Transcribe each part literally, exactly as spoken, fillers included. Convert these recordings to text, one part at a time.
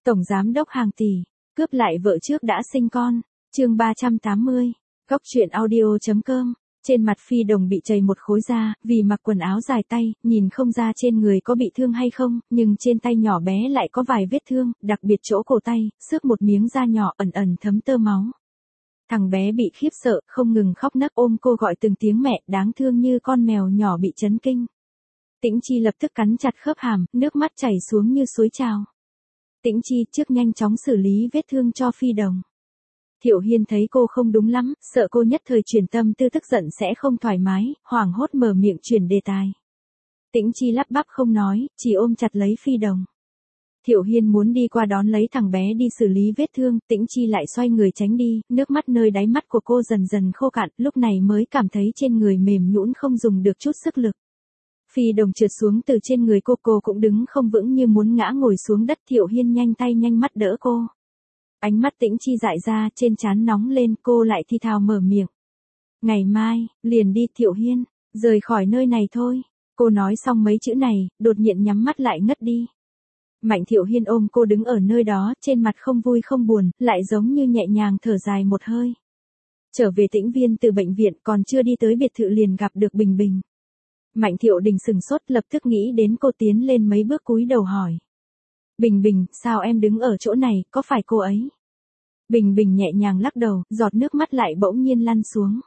Tổng giám đốc hàng tỷ, cướp lại vợ trước đã sinh con. Chương ba trăm tám mươi. Góc truyện audio chấm com. Trên mặt Phi Đồng bị chảy một khối da, vì mặc quần áo dài tay, nhìn không ra trên người có bị thương hay không, nhưng trên tay nhỏ bé lại có vài vết thương, đặc biệt chỗ cổ tay, xước một miếng da nhỏ ẩn ẩn thấm tơ máu. Thằng bé bị khiếp sợ, không ngừng khóc nấc ôm cô gọi từng tiếng mẹ, đáng thương như con mèo nhỏ bị chấn kinh. Tĩnh Chi lập tức cắn chặt khớp hàm, nước mắt chảy xuống như suối trào. Tĩnh Chi trước nhanh chóng xử lý vết thương cho Phi Đồng. Thiệu Hiên thấy cô không đúng lắm, sợ cô nhất thời chuyển tâm tư tức giận sẽ không thoải mái, hoảng hốt mở miệng chuyển đề tài. Tĩnh Chi lắp bắp không nói, chỉ ôm chặt lấy Phi Đồng. Thiệu Hiên muốn đi qua đón lấy thằng bé đi xử lý vết thương, Tĩnh Chi lại xoay người tránh đi, nước mắt nơi đáy mắt của cô dần dần khô cạn, lúc này mới cảm thấy trên người mềm nhũn không dùng được chút sức lực. Phi Đồng trượt xuống từ trên người cô, cô cũng đứng không vững như muốn ngã ngồi xuống đất. Thiệu Hiên nhanh tay nhanh mắt đỡ cô. Ánh mắt Tĩnh Chi dại ra, trên trán nóng lên, cô lại thi thào mở miệng. Ngày mai, liền đi Thiệu Hiên, rời khỏi nơi này thôi. Cô nói xong mấy chữ này, đột nhiên nhắm mắt lại ngất đi. Mạnh Thiệu Hiên ôm cô đứng ở nơi đó, trên mặt không vui không buồn, lại giống như nhẹ nhàng thở dài một hơi. Trở về Tĩnh Viên từ bệnh viện, còn chưa đi tới biệt thự liền gặp được Bình Bình. Mạnh Thiệu Đình sừng sốt, lập tức nghĩ đến cô, tiến lên mấy bước cúi đầu hỏi. Bình Bình, sao em đứng ở chỗ này, có phải cô ấy? Bình Bình nhẹ nhàng lắc đầu, giọt nước mắt lại bỗng nhiên lăn xuống.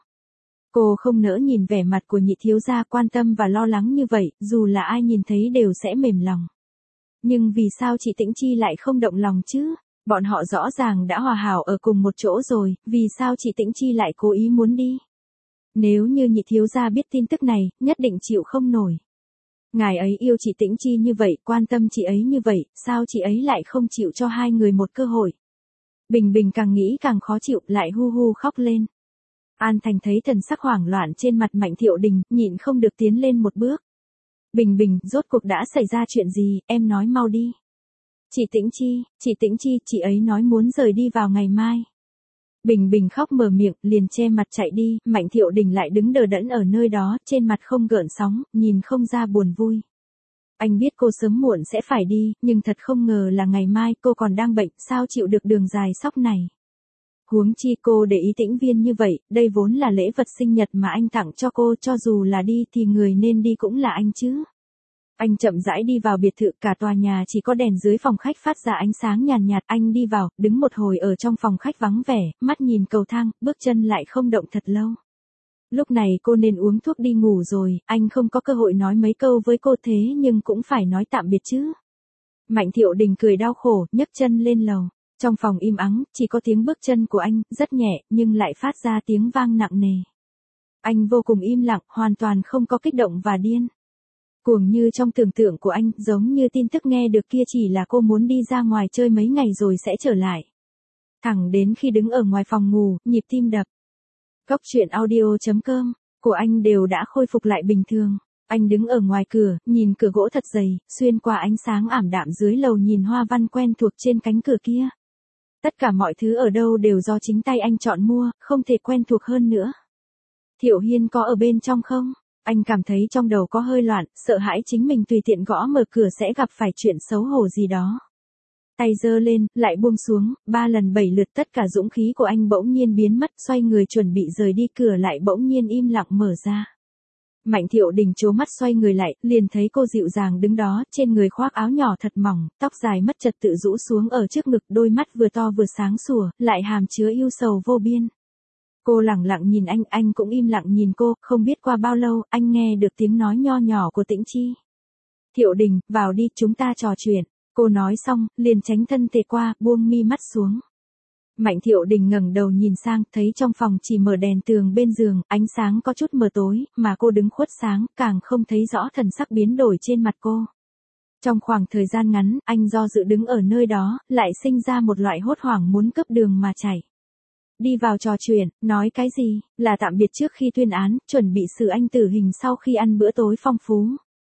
Cô không nỡ nhìn vẻ mặt của nhị thiếu gia quan tâm và lo lắng như vậy, dù là ai nhìn thấy đều sẽ mềm lòng. Nhưng vì sao chị Tĩnh Chi lại không động lòng chứ? Bọn họ rõ ràng đã hòa hảo ở cùng một chỗ rồi, vì sao chị Tĩnh Chi lại cố ý muốn đi? Nếu như nhị thiếu gia biết tin tức này, nhất định chịu không nổi. Ngài ấy yêu chị Tĩnh Chi như vậy, quan tâm chị ấy như vậy, sao chị ấy lại không chịu cho hai người một cơ hội? Bình Bình càng nghĩ càng khó chịu, lại hu hu khóc lên. An Thành thấy thần sắc hoảng loạn trên mặt Mạnh Thiệu Đình, nhịn không được tiến lên một bước. Bình Bình, rốt cuộc đã xảy ra chuyện gì, em nói mau đi. Chị Tĩnh Chi, chị Tĩnh Chi, chị ấy nói muốn rời đi vào ngày mai. Bình Bình khóc mở miệng, liền che mặt chạy đi, Mạnh Thiệu Đình lại đứng đờ đẫn ở nơi đó, trên mặt không gợn sóng, nhìn không ra buồn vui. Anh biết cô sớm muộn sẽ phải đi, nhưng thật không ngờ là ngày mai cô còn đang bệnh, sao chịu được đường dài sóc này. Huống chi cô để ý Tĩnh Viên như vậy, đây vốn là lễ vật sinh nhật mà anh tặng cho cô, cho dù là đi thì người nên đi cũng là anh chứ. Anh chậm rãi đi vào biệt thự, cả tòa nhà chỉ có đèn dưới phòng khách phát ra ánh sáng nhàn nhạt, nhạt. Anh đi vào, đứng một hồi ở trong phòng khách vắng vẻ, mắt nhìn cầu thang, bước chân lại không động thật lâu. Lúc này cô nên uống thuốc đi ngủ rồi, anh không có cơ hội nói mấy câu với cô, thế nhưng cũng phải nói tạm biệt chứ. Mạnh Thiệu Đình cười đau khổ, nhấc chân lên lầu. Trong phòng im ắng, chỉ có tiếng bước chân của anh, rất nhẹ, nhưng lại phát ra tiếng vang nặng nề. Anh vô cùng im lặng, hoàn toàn không có kích động và điên cuồng như trong tưởng tượng của anh, giống như tin tức nghe được kia chỉ là cô muốn đi ra ngoài chơi mấy ngày rồi sẽ trở lại. Thẳng đến khi đứng ở ngoài phòng ngủ, nhịp tim đập. Góc truyện audio chấm com của anh đều đã khôi phục lại bình thường. Anh đứng ở ngoài cửa, nhìn cửa gỗ thật dày, xuyên qua ánh sáng ảm đạm dưới lầu nhìn hoa văn quen thuộc trên cánh cửa kia. Tất cả mọi thứ ở đâu đều do chính tay anh chọn mua, không thể quen thuộc hơn nữa. Thiệu Hiên có ở bên trong không? Anh cảm thấy trong đầu có hơi loạn, sợ hãi chính mình tùy tiện gõ mở cửa sẽ gặp phải chuyện xấu hổ gì đó. Tay giơ lên, lại buông xuống, ba lần bảy lượt tất cả dũng khí của anh bỗng nhiên biến mất, xoay người chuẩn bị rời đi, cửa lại bỗng nhiên im lặng mở ra. Mạnh Thiệu Đình trố mắt xoay người lại, liền thấy cô dịu dàng đứng đó, trên người khoác áo nhỏ thật mỏng, tóc dài mất trật tự rũ xuống ở trước ngực, đôi mắt vừa to vừa sáng sủa, lại hàm chứa yêu sầu vô biên. Cô lẳng lặng nhìn anh, anh cũng im lặng nhìn cô, không biết qua bao lâu, anh nghe được tiếng nói nho nhỏ của Tĩnh Chi. Thiệu Đình, vào đi, chúng ta trò chuyện. Cô nói xong, liền tránh thân thể qua, buông mi mắt xuống. Mạnh Thiệu Đình ngẩng đầu nhìn sang, thấy trong phòng chỉ mở đèn tường bên giường, ánh sáng có chút mờ tối, mà cô đứng khuất sáng, càng không thấy rõ thần sắc biến đổi trên mặt cô. Trong khoảng thời gian ngắn, anh do dự đứng ở nơi đó, lại sinh ra một loại hốt hoảng muốn cướp đường mà chạy. Đi vào trò chuyện, nói cái gì, là tạm biệt trước khi tuyên án, chuẩn bị xử anh tử hình sau khi ăn bữa tối phong phú.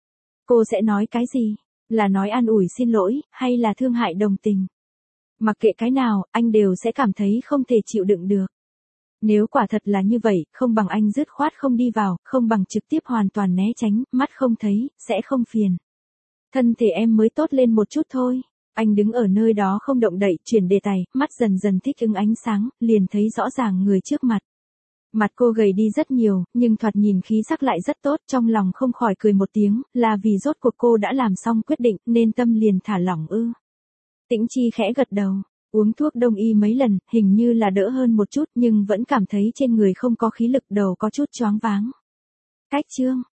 Cô sẽ nói cái gì? Là nói an ủi xin lỗi, hay là thương hại đồng tình? Mặc kệ cái nào, anh đều sẽ cảm thấy không thể chịu đựng được. Nếu quả thật là như vậy, không bằng anh dứt khoát không đi vào, không bằng trực tiếp hoàn toàn né tránh, mắt không thấy, sẽ không phiền. Thân thể em mới tốt lên một chút thôi. Anh đứng ở nơi đó không động đậy, chuyển đề tài, mắt dần dần thích ứng ánh sáng, liền thấy rõ ràng người trước mặt. Mặt cô gầy đi rất nhiều, nhưng thoạt nhìn khí sắc lại rất tốt, trong lòng không khỏi cười một tiếng, là vì rốt cuộc cô đã làm xong quyết định, nên tâm liền thả lỏng ư. Tĩnh Chi khẽ gật đầu, uống thuốc đông y mấy lần, hình như là đỡ hơn một chút, nhưng vẫn cảm thấy trên người không có khí lực, đầu có chút choáng váng. Cách chương